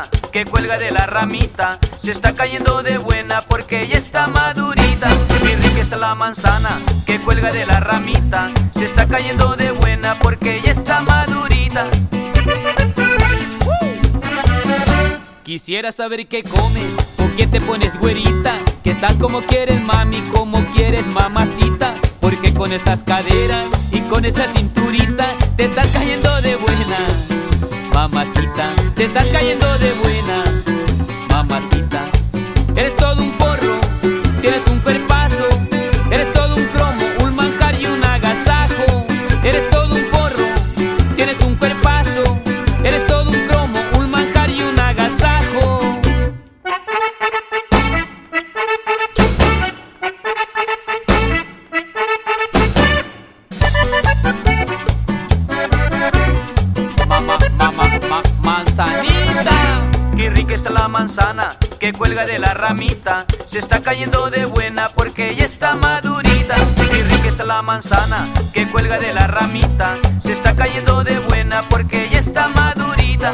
que cuelga de la ramita, se está cayendo de buena porque ya está madurita. Qué rica está la manzana que cuelga de la ramita, se está cayendo de buena porque ya está madurita. Quisiera saber qué comes o qué te pones, güerita, que estás como quieres, mami, como quieres, mamacita. Porque con esas caderas y con esa cinturita te estás cayendo de buena, mamacita. Te estás cayendo de buena, mamacita. Eres todo un forro, tienes un cuerpazo, eres todo un cromo, un manjar y un agasajo. Eres todo un forro, tienes un cuerpazo, eres todo un cromo, un manjar y un agasajo. Manzanita. Qué rica está la manzana que cuelga de la ramita, se está cayendo de buena porque ya está madurita. Qué rica está la manzana que cuelga de la ramita, se está cayendo de buena porque ya está madurita.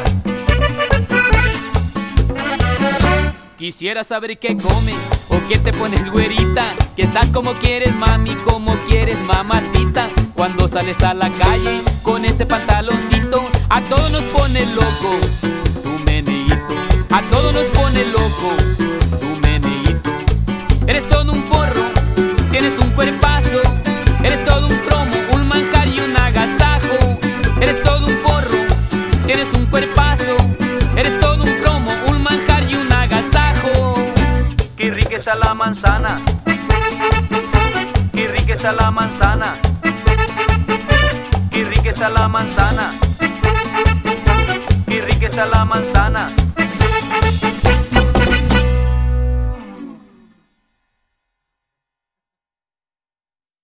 Quisiera saber qué comes o qué te pones, güerita, que estás como quieres, mami, como quieres, mamacita. Cuando sales a la calle con ese pantaloncito, a todos nos pone locos tu meneíto. A todos nos pone locos tu meneíto. Eres todo un forro, tienes un cuerpazo, eres todo un cromo, un manjar y un agasajo. Eres todo un forro, tienes un cuerpazo, eres todo un cromo, un manjar y un agasajo. Qué rica está la manzana, qué rica está la manzana, qué rica está la manzana, qué rica está la manzana.